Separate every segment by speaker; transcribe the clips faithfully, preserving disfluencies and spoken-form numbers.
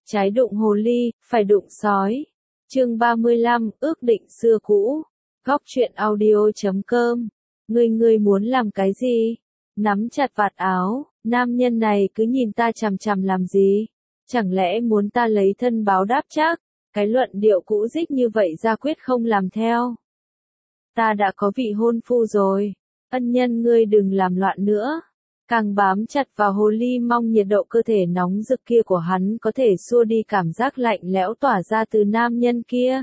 Speaker 1: Trái đụng hồ ly, phải đụng sói. Chương ba mươi lăm, ước định xưa cũ. Góc truyện audio chấm com. Ngươi ngươi muốn làm cái gì? Nắm chặt vạt áo, nam nhân này cứ nhìn ta chằm chằm làm gì? Chẳng lẽ muốn ta lấy thân báo đáp chắc? Cái luận điệu cũ dích như vậy ra quyết không làm theo. Ta đã có vị hôn phu rồi. Ân nhân ngươi đừng làm loạn nữa. Càng bám chặt vào hồ ly mong nhiệt độ cơ thể nóng rực kia của hắn có thể xua đi cảm giác lạnh lẽo tỏa ra từ nam nhân kia.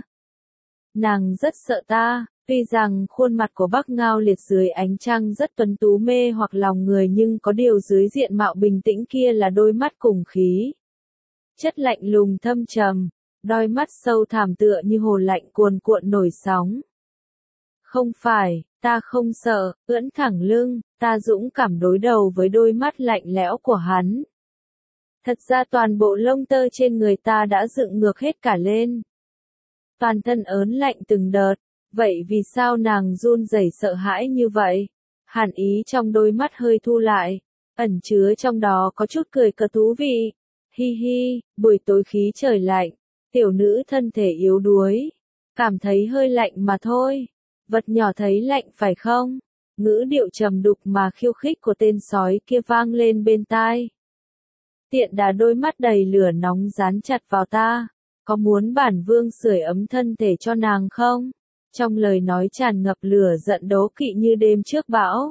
Speaker 1: Nàng rất sợ ta, tuy rằng khuôn mặt của Bắc Ngao Liệt dưới ánh trăng rất tuấn tú mê hoặc lòng người nhưng có điều dưới diện mạo bình tĩnh kia là đôi mắt cùng khí. Chất lạnh lùng thâm trầm, đôi mắt sâu thẳm tựa như hồ lạnh cuồn cuộn nổi sóng. Không phải, ta không sợ, ưỡn thẳng lưng, ta dũng cảm đối đầu với đôi mắt lạnh lẽo của hắn. Thật ra toàn bộ lông tơ trên người ta đã dựng ngược hết cả lên. Toàn thân ớn lạnh từng đợt, vậy vì sao nàng run rẩy sợ hãi như vậy? Hàn ý trong đôi mắt hơi thu lại, ẩn chứa trong đó có chút cười cợt thú vị. Hi hi, buổi tối khí trời lạnh, tiểu nữ thân thể yếu đuối, cảm thấy hơi lạnh mà thôi. Vật nhỏ thấy lạnh phải không? Ngữ điệu trầm đục mà khiêu khích của tên sói kia vang lên bên tai. Tiện đà đôi mắt đầy lửa nóng dán chặt vào ta. Có muốn bản vương sưởi ấm thân thể cho nàng không? Trong lời nói tràn ngập lửa giận đố kỵ như đêm trước bão.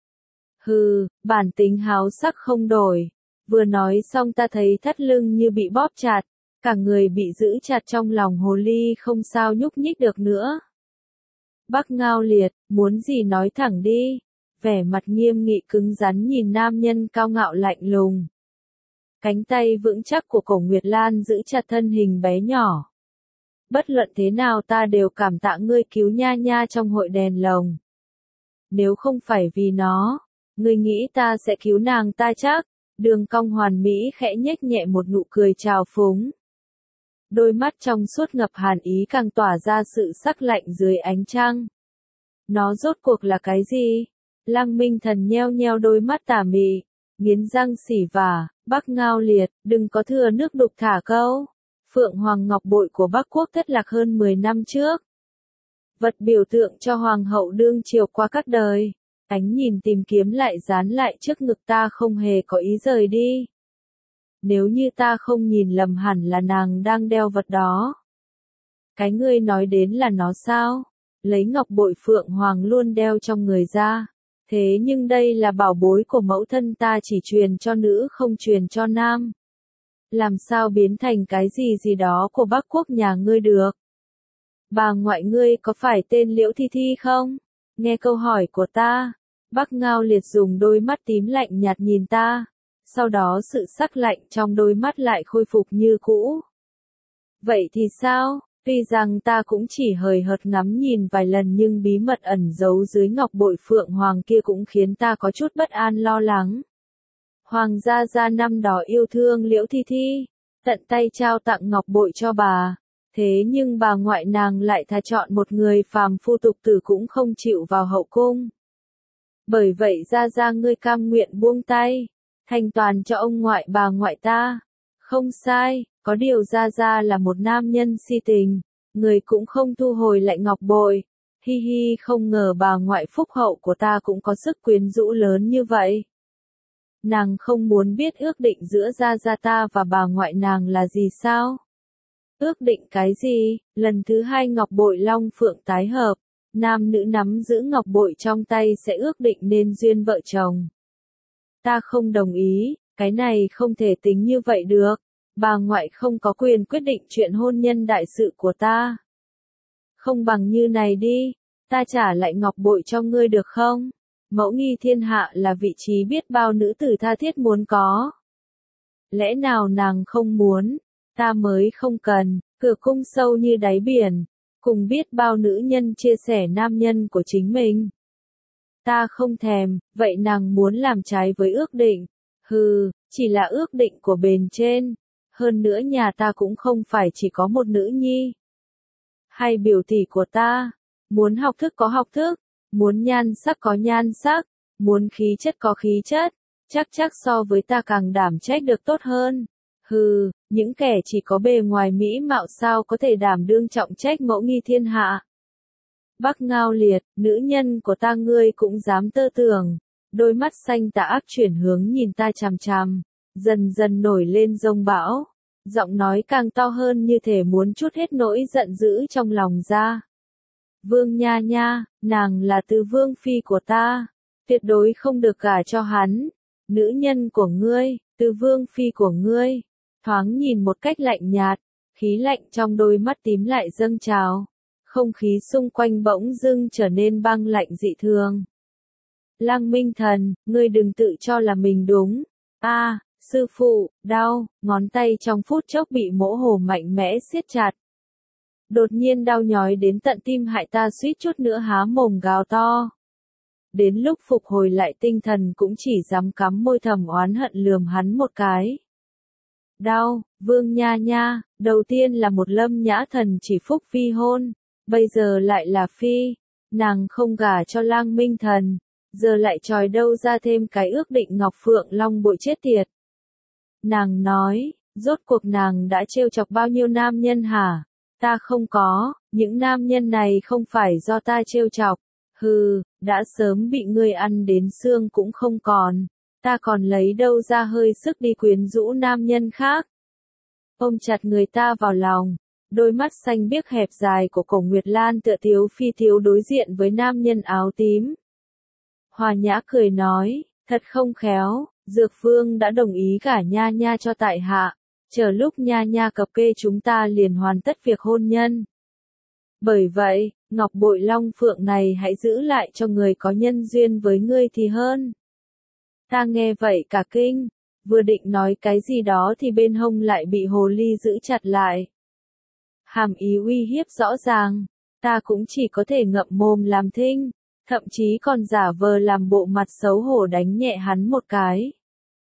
Speaker 1: Hừ, bản tính háo sắc không đổi. Vừa nói xong ta thấy thắt lưng như bị bóp chặt, cả người bị giữ chặt trong lòng hồ ly không sao nhúc nhích được nữa. Bắc Ngao Liệt, muốn gì nói thẳng đi. Vẻ mặt nghiêm nghị cứng rắn nhìn nam nhân cao ngạo lạnh lùng. Cánh tay vững chắc của Cổ Nguyệt Lan giữ chặt thân hình bé nhỏ. Bất luận thế nào ta đều cảm tạ ngươi cứu nha nha trong hội đèn lồng. Nếu không phải vì nó, ngươi nghĩ ta sẽ cứu nàng ta chắc? Đường cong hoàn mỹ khẽ nhếch nhẹ một nụ cười trào phúng. Đôi mắt trong suốt ngập hàn ý càng tỏa ra sự sắc lạnh dưới ánh trăng. Nó rốt cuộc là cái gì? Lăng Minh Thần nheo nheo đôi mắt tà mị, nghiến răng xỉ vả, Bắc Ngao Liệt, đừng có thừa nước đục thả câu. Phượng Hoàng Ngọc Bội của Bắc Quốc thất lạc hơn mười năm trước. Vật biểu tượng cho Hoàng hậu đương triều qua các đời. Ánh nhìn tìm kiếm lại dán lại trước ngực ta không hề có ý rời đi. Nếu như ta không nhìn lầm hẳn là nàng đang đeo vật đó. Cái ngươi nói đến là nó sao? Lấy ngọc bội Phượng Hoàng luôn đeo trong người ra. Thế nhưng đây là bảo bối của mẫu thân ta chỉ truyền cho nữ không truyền cho nam. Làm sao biến thành cái gì gì đó của Bắc Quốc nhà ngươi được? Bà ngoại ngươi có phải tên Liễu Thi Thi không? Nghe câu hỏi của ta, Bắc Ngao Liệt dùng đôi mắt tím lạnh nhạt nhìn ta. Sau đó sự sắc lạnh trong đôi mắt lại khôi phục như cũ. Vậy thì sao? Tuy rằng ta cũng chỉ hời hợt ngắm nhìn vài lần nhưng bí mật ẩn giấu dưới ngọc bội Phượng Hoàng kia cũng khiến ta có chút bất an lo lắng. Hoàng gia gia năm đó yêu thương Liễu Thi Thi, tận tay trao tặng ngọc bội cho bà. Thế nhưng bà ngoại nàng lại thà chọn một người phàm phu tục tử cũng không chịu vào hậu cung. Bởi vậy gia gia ngươi cam nguyện buông tay, thành toàn cho ông ngoại bà ngoại ta. Không sai, có điều gia gia là một nam nhân si tình, người cũng không thu hồi lại ngọc bội. Hi hi, không ngờ bà ngoại phúc hậu của ta cũng có sức quyến rũ lớn như vậy. Nàng không muốn biết ước định giữa gia gia ta và bà ngoại nàng là gì sao? Ước định cái gì? Lần thứ hai ngọc bội long phượng tái hợp, nam nữ nắm giữ ngọc bội trong tay sẽ ước định nên duyên vợ chồng. Ta không đồng ý, cái này không thể tính như vậy được. Bà ngoại không có quyền quyết định chuyện hôn nhân đại sự của ta. Không bằng như này đi, ta trả lại ngọc bội cho ngươi được không? Mẫu nghi thiên hạ là vị trí biết bao nữ tử tha thiết muốn có. Lẽ nào nàng không muốn, ta mới không cần, cửa cung sâu như đáy biển, cùng biết bao nữ nhân chia sẻ nam nhân của chính mình. Ta không thèm, vậy nàng muốn làm trái với ước định. Hừ, chỉ là ước định của bền trên. Hơn nữa nhà ta cũng không phải chỉ có một nữ nhi. Hay biểu tỷ của ta, muốn học thức có học thức, muốn nhan sắc có nhan sắc, muốn khí chất có khí chất, chắc chắc so với ta càng đảm trách được tốt hơn. Hừ, những kẻ chỉ có bề ngoài mỹ mạo sao có thể đảm đương trọng trách mẫu nghi thiên hạ. Bắc Ngao Liệt, nữ nhân của ta ngươi cũng dám tơ tưởng. Đôi mắt xanh tà ác chuyển hướng nhìn ta chằm chằm, dần dần nổi lên giông bão. Giọng nói càng to hơn như thể muốn trút hết nỗi giận dữ trong lòng ra. Vương Nha Nha, nàng là Từ Vương Phi của ta. Tuyệt đối không được gả cho hắn. Nữ nhân của ngươi, Từ Vương Phi của ngươi. Thoáng nhìn một cách lạnh nhạt, khí lạnh trong đôi mắt tím lại dâng trào. Không khí xung quanh bỗng dưng trở nên băng lạnh dị thường. Lăng Minh Thần, ngươi đừng tự cho là mình đúng. A, à, sư phụ, đau, ngón tay trong phút chốc bị mỗ hồ mạnh mẽ siết chặt. Đột nhiên đau nhói đến tận tim hại ta suýt chút nữa há mồm gào to. Đến lúc phục hồi lại tinh thần cũng chỉ dám cắm môi thầm oán hận lườm hắn một cái. Đau, Vương Nha Nha, đầu tiên là một Lâm Nhã Thần chỉ phúc phi hôn, bây giờ lại là phi, nàng không gả cho Lang Minh Thần, giờ lại tròi đâu ra thêm cái ước định Ngọc Phượng Long bội chết tiệt. Nàng nói, rốt cuộc nàng đã trêu chọc bao nhiêu nam nhân hả? Ta không có, những nam nhân này không phải do ta trêu chọc, hừ, đã sớm bị ngươi ăn đến xương cũng không còn. Ta còn lấy đâu ra hơi sức đi quyến rũ nam nhân khác. Ôm chặt người ta vào lòng, đôi mắt xanh biếc hẹp dài của Cổ Nguyệt Lan tựa thiếu phi thiếu đối diện với nam nhân áo tím. Hòa Nhã cười nói, thật không khéo, Dược Vương đã đồng ý gả Nha Nha cho tại hạ, chờ lúc Nha Nha cập kê chúng ta liền hoàn tất việc hôn nhân. Bởi vậy, ngọc bội long phượng này hãy giữ lại cho người có nhân duyên với ngươi thì hơn. Ta nghe vậy cả kinh, vừa định nói cái gì đó thì bên hông lại bị hồ ly giữ chặt lại. Hàm ý uy hiếp rõ ràng, ta cũng chỉ có thể ngậm mồm làm thinh, thậm chí còn giả vờ làm bộ mặt xấu hổ đánh nhẹ hắn một cái.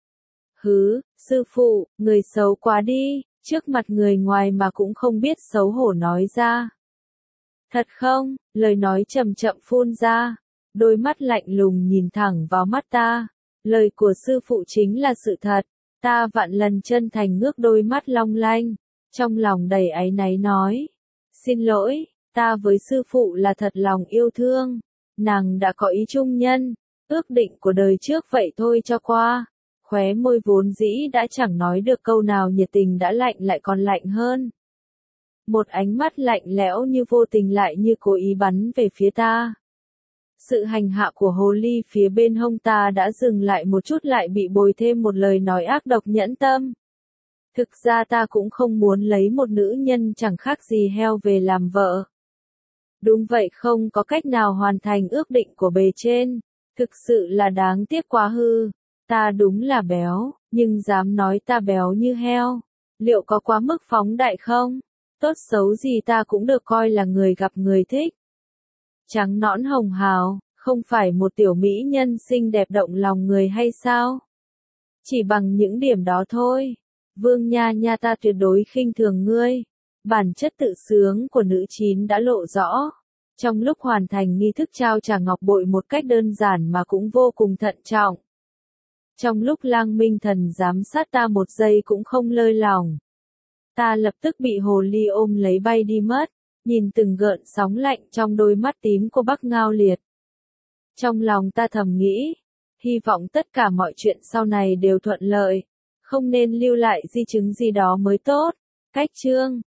Speaker 1: Hứ, sư phụ, người xấu quá đi, trước mặt người ngoài mà cũng không biết xấu hổ nói ra. Thật không, lời nói chậm chậm phun ra, đôi mắt lạnh lùng nhìn thẳng vào mắt ta. Lời của sư phụ chính là sự thật, ta vạn lần chân thành ngước đôi mắt long lanh, trong lòng đầy áy náy nói. Xin lỗi, ta với sư phụ là thật lòng yêu thương, nàng đã có ý chung nhân, ước định của đời trước vậy thôi cho qua. Khóe môi vốn dĩ đã chẳng nói được câu nào nhiệt tình đã lạnh lại còn lạnh hơn. Một ánh mắt lạnh lẽo như vô tình lại như cố ý bắn về phía ta. Sự hành hạ của hồ ly phía bên hông ta đã dừng lại một chút lại bị bồi thêm một lời nói ác độc nhẫn tâm. Thực ra ta cũng không muốn lấy một nữ nhân chẳng khác gì heo về làm vợ. Đúng vậy, không có cách nào hoàn thành ước định của bề trên. Thực sự là đáng tiếc quá hư. Ta đúng là béo, nhưng dám nói ta béo như heo. Liệu có quá mức phóng đại không? Tốt xấu gì ta cũng được coi là người gặp người thích. Trắng nõn hồng hào, không phải một tiểu mỹ nhân xinh đẹp động lòng người hay sao? Chỉ bằng những điểm đó thôi. Vương Nha Nha, ta tuyệt đối khinh thường ngươi. Bản chất tự sướng của nữ chín đã lộ rõ. Trong lúc hoàn thành nghi thức trao trả ngọc bội một cách đơn giản mà cũng vô cùng thận trọng. Trong lúc Lang Minh Thần giám sát ta một giây cũng không lơi lòng. Ta lập tức bị hồ ly ôm lấy bay đi mất, nhìn từng gợn sóng lạnh trong đôi mắt tím của Bắc Ngao Liệt. Trong lòng ta thầm nghĩ, hy vọng tất cả mọi chuyện sau này đều thuận lợi, không nên lưu lại di chứng gì đó mới tốt. Cách chương